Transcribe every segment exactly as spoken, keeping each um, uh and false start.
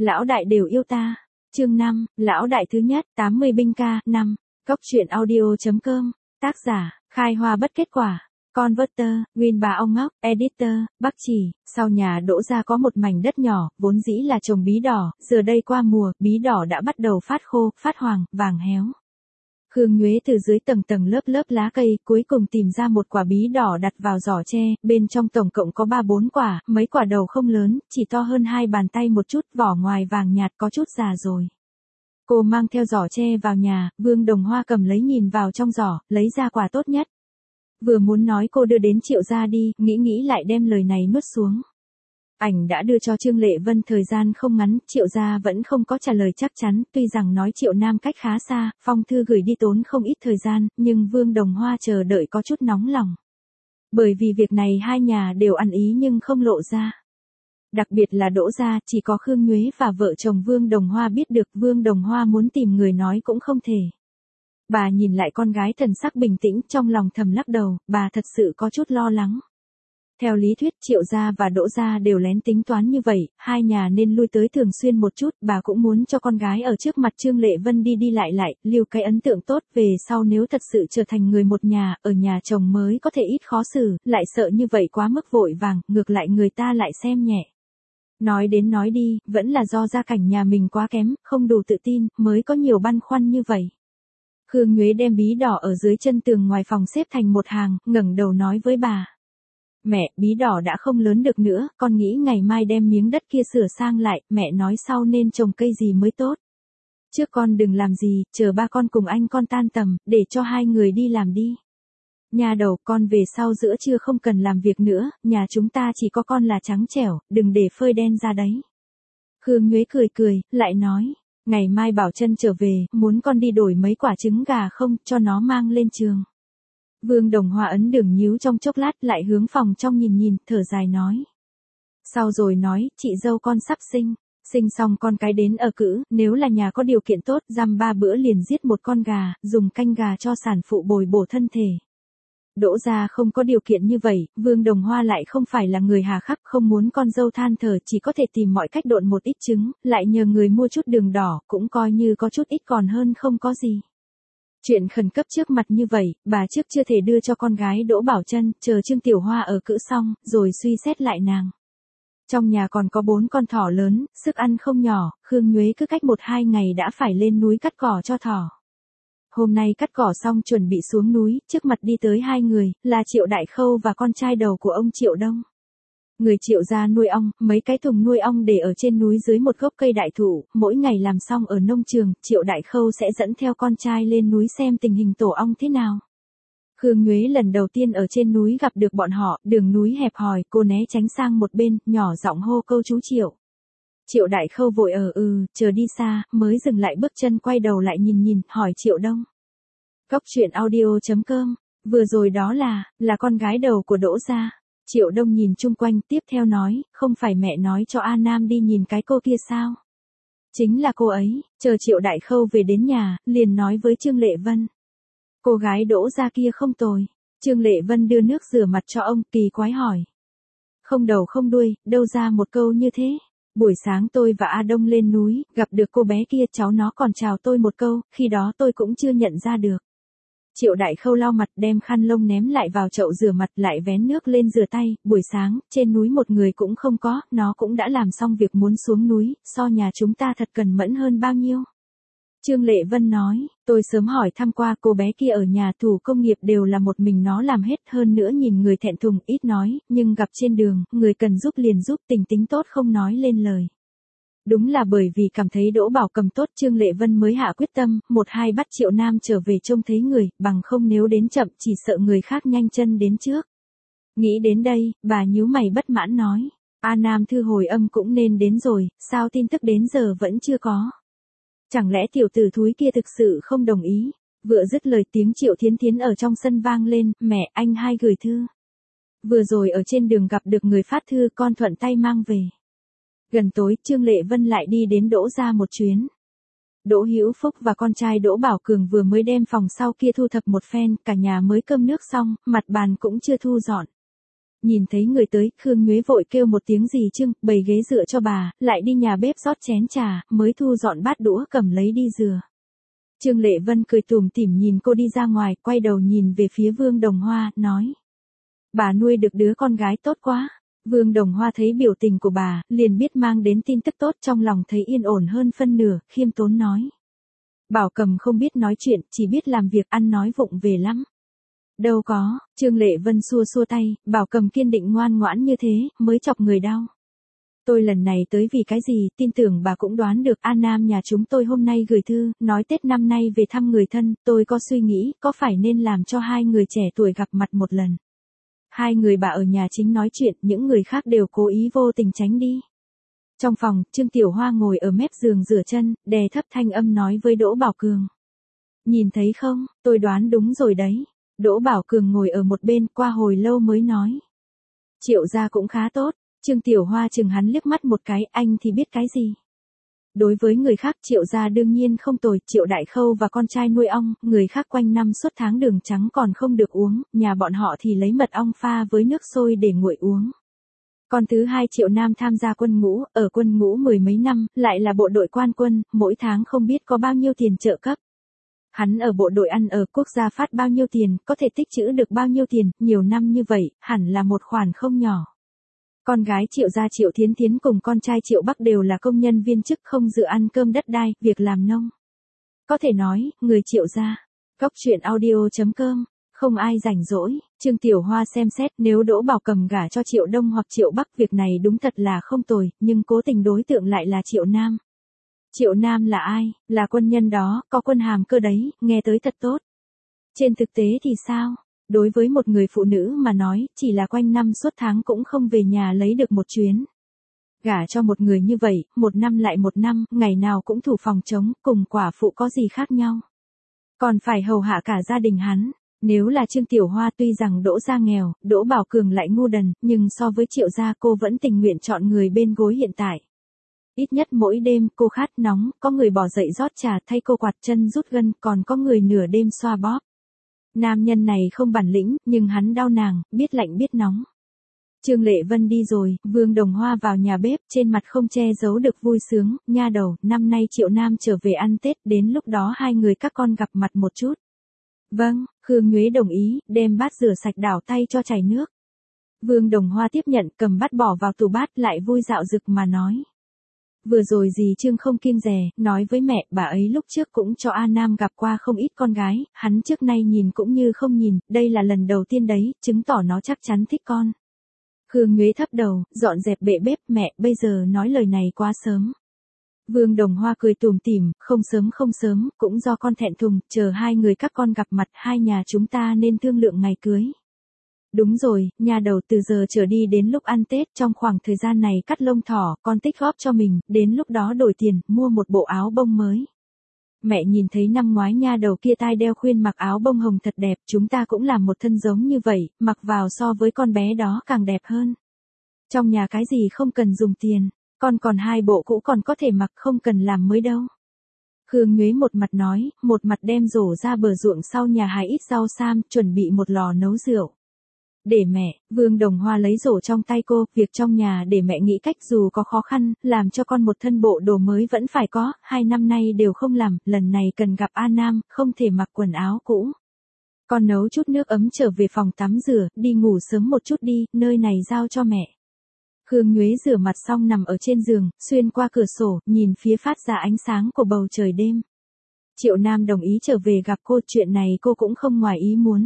lão đại đều yêu ta. Chương năm, lão đại thứ nhất, tám mươi binh ca, năm. Cốc truyện audio.com, tác giả, Khai Hoa Bất Kết Quả, Converter, Win Bà Ông Ngốc, Editor, Bắc Chỉ. Sau nhà Đỗ gia có một mảnh đất nhỏ, vốn dĩ là trồng bí đỏ, giờ đây qua mùa, bí đỏ đã bắt đầu phát khô, phát hoàng, vàng héo. Khương Nhuế từ dưới tầng tầng lớp lớp lá cây, cuối cùng tìm ra một quả bí đỏ đặt vào giỏ tre, bên trong tổng cộng có ba bốn quả, mấy quả đầu không lớn, chỉ to hơn hai bàn tay một chút, vỏ ngoài vàng nhạt có chút già rồi. Cô mang theo giỏ tre vào nhà, Vương Đồng Hoa cầm lấy nhìn vào trong giỏ, lấy ra quả tốt nhất. Vừa muốn nói cô đưa đến Triệu gia đi, nghĩ nghĩ lại đem lời này nuốt xuống. Ảnh đã đưa cho Trương Lệ Vân thời gian không ngắn, Triệu gia vẫn không có trả lời chắc chắn, tuy rằng nói Triệu Nam cách khá xa, phong thư gửi đi tốn không ít thời gian, nhưng Vương Đồng Hoa chờ đợi có chút nóng lòng. Bởi vì việc này hai nhà đều ăn ý nhưng không lộ ra. Đặc biệt là Đỗ gia, chỉ có Khương Nhuế và vợ chồng Vương Đồng Hoa biết được, Vương Đồng Hoa muốn tìm người nói cũng không thể. Bà nhìn lại con gái thần sắc bình tĩnh, trong lòng thầm lắc đầu, bà thật sự có chút lo lắng. Theo lý thuyết Triệu gia và Đỗ gia đều lén tính toán như vậy, hai nhà nên lui tới thường xuyên một chút, bà cũng muốn cho con gái ở trước mặt Trương Lệ Vân đi đi lại lại, lưu cái ấn tượng tốt, về sau nếu thật sự trở thành người một nhà, ở nhà chồng mới có thể ít khó xử, lại sợ như vậy quá mức vội vàng, ngược lại người ta lại xem nhẹ. Nói đến nói đi, vẫn là do gia cảnh nhà mình quá kém, không đủ tự tin, mới có nhiều băn khoăn như vậy. Khương Nhuế đem bí đỏ ở dưới chân tường ngoài phòng xếp thành một hàng, ngẩng đầu nói với bà. Mẹ, bí đỏ đã không lớn được nữa, con nghĩ ngày mai đem miếng đất kia sửa sang lại, mẹ nói sau nên trồng cây gì mới tốt. Trước con đừng làm gì, chờ ba con cùng anh con tan tầm, để cho hai người đi làm đi. Nhà đầu, con về sau giữa trưa không cần làm việc nữa, nhà chúng ta chỉ có con là trắng trẻo, đừng để phơi đen ra đấy. Khương Nhuế cười cười, lại nói, ngày mai Bảo Trân trở về, muốn con đi đổi mấy quả trứng gà không, cho nó mang lên trường. Vương Đồng Hoa ấn đường nhíu trong chốc lát, lại hướng phòng trong nhìn nhìn, thở dài nói. Sau rồi nói, chị dâu con sắp sinh, sinh xong con cái đến ở cữ, nếu là nhà có điều kiện tốt, dăm ba bữa liền giết một con gà, dùng canh gà cho sản phụ bồi bổ thân thể. Đỗ gia không có điều kiện như vậy, Vương Đồng Hoa lại không phải là người hà khắc, không muốn con dâu than thở, chỉ có thể tìm mọi cách độn một ít trứng, lại nhờ người mua chút đường đỏ, cũng coi như có chút ít còn hơn không có gì. Chuyện khẩn cấp trước mặt như vậy, bà trước chưa thể đưa cho con gái Đỗ Bảo Trân, chờ Trương Tiểu Hoa ở cữ xong, rồi suy xét lại nàng. Trong nhà còn có bốn con thỏ lớn, sức ăn không nhỏ, Khương Nhuế cứ cách một hai ngày đã phải lên núi cắt cỏ cho thỏ. Hôm nay cắt cỏ xong chuẩn bị xuống núi, trước mặt đi tới hai người, là Triệu Đại Khâu và con trai đầu của ông Triệu Đông. Người Triệu gia nuôi ong, mấy cái thùng nuôi ong để ở trên núi dưới một gốc cây đại thụ, mỗi ngày làm xong ở nông trường, Triệu Đại Khâu sẽ dẫn theo con trai lên núi xem tình hình tổ ong thế nào. Khương Nhuế lần đầu tiên ở trên núi gặp được bọn họ, đường núi hẹp hòi, cô né tránh sang một bên, nhỏ giọng hô câu chú Triệu. Triệu Đại Khâu vội ở ừ, chờ đi xa, mới dừng lại bước chân quay đầu lại nhìn nhìn, hỏi Triệu Đông. Cốc truyện audio.com, vừa rồi đó là, là con gái đầu của Đỗ gia. Triệu Đông nhìn chung quanh, tiếp theo nói, không phải mẹ nói cho A Nam đi nhìn cái cô kia sao? Chính là cô ấy, chờ Triệu Đại Khâu về đến nhà, liền nói với Trương Lệ Vân. Cô gái Đỗ gia kia không tồi. Trương Lệ Vân đưa nước rửa mặt cho ông, kỳ quái hỏi. Không đầu không đuôi, đâu ra một câu như thế? Buổi sáng tôi và A Đông lên núi, gặp được cô bé kia, cháu nó còn chào tôi một câu, khi đó tôi cũng chưa nhận ra được. Triệu Đại Khâu lau mặt, đem khăn lông ném lại vào chậu rửa mặt, lại vén nước lên rửa tay, buổi sáng, trên núi một người cũng không có, nó cũng đã làm xong việc muốn xuống núi, so nhà chúng ta thật cần mẫn hơn bao nhiêu. Trương Lệ Vân nói, tôi sớm hỏi thăm qua, cô bé kia ở nhà thủ công nghiệp đều là một mình nó làm hết, hơn nữa nhìn người thẹn thùng, ít nói, nhưng gặp trên đường, người cần giúp liền giúp, tình tính tốt không nói lên lời. Đúng là bởi vì cảm thấy Đỗ Bảo Cầm tốt, Trương Lệ Vân mới hạ quyết tâm, một hai bắt Triệu Nam trở về trông thấy người, bằng không nếu đến chậm chỉ sợ người khác nhanh chân đến trước. Nghĩ đến đây, bà nhíu mày bất mãn nói, A Nam thư hồi âm cũng nên đến rồi, sao tin tức đến giờ vẫn chưa có? Chẳng lẽ tiểu tử thúi kia thực sự không đồng ý? Vừa dứt lời tiếng Triệu Thiến Thiến ở trong sân vang lên, mẹ, anh hai gửi thư. Vừa rồi ở trên đường gặp được người phát thư, con thuận tay mang về. Gần tối, Trương Lệ Vân lại đi đến Đỗ gia một chuyến. Đỗ Hữu Phúc và con trai Đỗ Bảo Cường vừa mới đem phòng sau kia thu thập một phen, cả nhà mới cơm nước xong, mặt bàn cũng chưa thu dọn. Nhìn thấy người tới, Khương Nhuế vội kêu một tiếng gì Trương, bày ghế dựa cho bà, lại đi nhà bếp rót chén trà, mới thu dọn bát đũa cầm lấy đi rửa. Trương Lệ Vân cười tủm tỉm nhìn cô đi ra ngoài, quay đầu nhìn về phía Vương Đồng Hoa, nói. Bà nuôi được đứa con gái tốt quá. Vương Đồng Hoa thấy biểu tình của bà, liền biết mang đến tin tức tốt, trong lòng thấy yên ổn hơn phân nửa, khiêm tốn nói. Bảo Cầm không biết nói chuyện, chỉ biết làm việc, ăn nói vụng về lắm. Đâu có, Trương Lệ Vân xua xua tay, Bảo Cầm kiên định ngoan ngoãn như thế, mới chọc người đau. Tôi lần này tới vì cái gì, tin tưởng bà cũng đoán được. An Nam nhà chúng tôi hôm nay gửi thư, nói Tết năm nay về thăm người thân, tôi có suy nghĩ, có phải nên làm cho hai người trẻ tuổi gặp mặt một lần. Hai người bà ở nhà chính nói chuyện, những người khác đều cố ý vô tình tránh đi. Trong phòng, Trương Tiểu Hoa ngồi ở mép giường rửa chân, đè thấp thanh âm nói với Đỗ Bảo Cường. Nhìn thấy không, tôi đoán đúng rồi đấy. Đỗ Bảo Cường ngồi ở một bên, qua hồi lâu mới nói. Triệu gia cũng khá tốt. Trương Tiểu Hoa chừng hắn liếc mắt một cái, anh thì biết cái gì. Đối với người khác Triệu gia đương nhiên không tồi, Triệu Đại Khâu và con trai nuôi ong, người khác quanh năm suốt tháng đường trắng còn không được uống, nhà bọn họ thì lấy mật ong pha với nước sôi để nguội uống. Con thứ hai Triệu Nam tham gia quân ngũ, ở quân ngũ mười mấy năm, lại là bộ đội quan quân, mỗi tháng không biết có bao nhiêu tiền trợ cấp. Hắn ở bộ đội ăn ở, quốc gia phát bao nhiêu tiền, có thể tích trữ được bao nhiêu tiền, nhiều năm như vậy, hẳn là một khoản không nhỏ. Con gái Triệu gia Triệu Thiến Thiến cùng con trai Triệu Bắc đều là công nhân viên chức, không dự ăn cơm đất đai, việc làm nông. Có thể nói, người Triệu gia. Góc truyện audio chấm com, không ai rảnh rỗi. Trương Tiểu Hoa xem xét, nếu Đỗ Bảo Cầm gả cho Triệu Đông hoặc Triệu Bắc, việc này đúng thật là không tồi, nhưng cố tình đối tượng lại là Triệu Nam. Triệu Nam là ai? Là quân nhân đó, có quân hàm cơ đấy, nghe tới thật tốt. Trên thực tế thì sao? Đối với một người phụ nữ mà nói, chỉ là quanh năm suốt tháng cũng không về nhà lấy được một chuyến. Gả cho một người như vậy, một năm lại một năm, ngày nào cũng thủ phòng trống, cùng quả phụ có gì khác nhau. Còn phải hầu hạ cả gia đình hắn. Nếu là Trương Tiểu Hoa, tuy rằng Đỗ gia nghèo, Đỗ Bảo Cường lại ngu đần, nhưng so với Triệu gia cô vẫn tình nguyện chọn người bên gối hiện tại. Ít nhất mỗi đêm cô khát nóng, có người bỏ dậy rót trà thay cô quạt chân rút gân, còn có người nửa đêm xoa bóp. Nam nhân này không bản lĩnh, nhưng hắn đau nàng, biết lạnh biết nóng. Trương Lệ Vân đi rồi, Vương Đồng Hoa vào nhà bếp, trên mặt không che giấu được vui sướng, nha đầu, năm nay Triệu Nam trở về ăn Tết, đến lúc đó hai người các con gặp mặt một chút. Vâng, Khương Nhuế đồng ý, đem bát rửa sạch đảo tay cho chảy nước. Vương Đồng Hoa tiếp nhận, cầm bát bỏ vào tủ bát, lại vui dạo dực mà nói. Vừa rồi dì Trương không kiêng dè, nói với mẹ, bà ấy lúc trước cũng cho A Nam gặp qua không ít con gái, hắn trước nay nhìn cũng như không nhìn, đây là lần đầu tiên đấy, chứng tỏ nó chắc chắn thích con. Khương Nhuế thấp đầu, dọn dẹp bệ bếp, mẹ, bây giờ nói lời này quá sớm. Vương Đồng Hoa cười tủm tỉm, không sớm không sớm, cũng do con thẹn thùng, chờ hai người các con gặp mặt, hai nhà chúng ta nên thương lượng ngày cưới. Đúng rồi, nhà đầu, từ giờ trở đi đến lúc ăn Tết, trong khoảng thời gian này cắt lông thỏ, con tích góp cho mình, đến lúc đó đổi tiền, mua một bộ áo bông mới. Mẹ nhìn thấy năm ngoái nha đầu kia tai đeo khuyên mặc áo bông hồng thật đẹp, chúng ta cũng làm một thân giống như vậy, mặc vào so với con bé đó càng đẹp hơn. Trong nhà cái gì không cần dùng tiền, con còn hai bộ cũ còn có thể mặc, không cần làm mới đâu. Khương Nhuế một mặt nói, một mặt đem rổ ra bờ ruộng sau nhà hái ít rau sam, chuẩn bị một lò nấu rượu. Để mẹ, Vương Đồng Hoa lấy rổ trong tay cô, việc trong nhà để mẹ nghĩ cách dù có khó khăn, làm cho con một thân bộ đồ mới vẫn phải có, hai năm nay đều không làm, lần này cần gặp A Nam, không thể mặc quần áo cũ. Con nấu chút nước ấm trở về phòng tắm rửa, đi ngủ sớm một chút đi, nơi này giao cho mẹ. Khương Nhuế rửa mặt xong nằm ở trên giường, xuyên qua cửa sổ, nhìn phía phát ra ánh sáng của bầu trời đêm. Triệu Nam đồng ý trở về gặp cô, chuyện này cô cũng không ngoài ý muốn.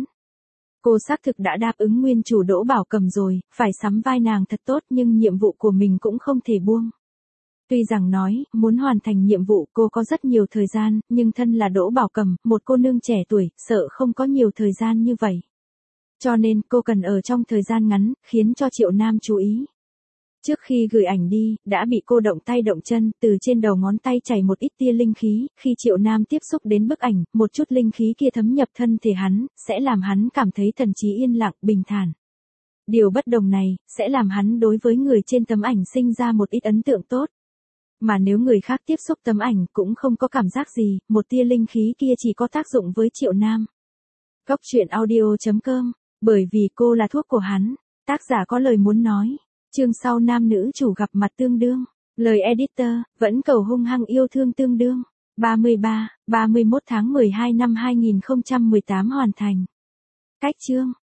Cô xác thực đã đáp ứng nguyên chủ Đỗ Bảo Cầm rồi, phải sắm vai nàng thật tốt, nhưng nhiệm vụ của mình cũng không thể buông. Tuy rằng nói, muốn hoàn thành nhiệm vụ cô có rất nhiều thời gian, nhưng thân là Đỗ Bảo Cầm, một cô nương trẻ tuổi, sợ không có nhiều thời gian như vậy. Cho nên cô cần ở trong thời gian ngắn, khiến cho Triệu Nam chú ý. Trước khi gửi ảnh đi, đã bị cô động tay động chân, từ trên đầu ngón tay chảy một ít tia linh khí, khi Triệu Nam tiếp xúc đến bức ảnh, một chút linh khí kia thấm nhập thân thể hắn, sẽ làm hắn cảm thấy thần trí yên lặng, bình thản. Điều bất đồng này, sẽ làm hắn đối với người trên tấm ảnh sinh ra một ít ấn tượng tốt. Mà nếu người khác tiếp xúc tấm ảnh cũng không có cảm giác gì, một tia linh khí kia chỉ có tác dụng với Triệu Nam. Góc truyện audio chấm com, bởi vì cô là thuốc của hắn. Tác giả có lời muốn nói. Chương sau nam nữ chủ gặp mặt tương đương. Lời editor, vẫn cầu hung hăng yêu thương tương đương. ba mươi ba, ba mươi mốt tháng mười hai năm hai nghìn không trăm mười tám hoàn thành. Cách chương.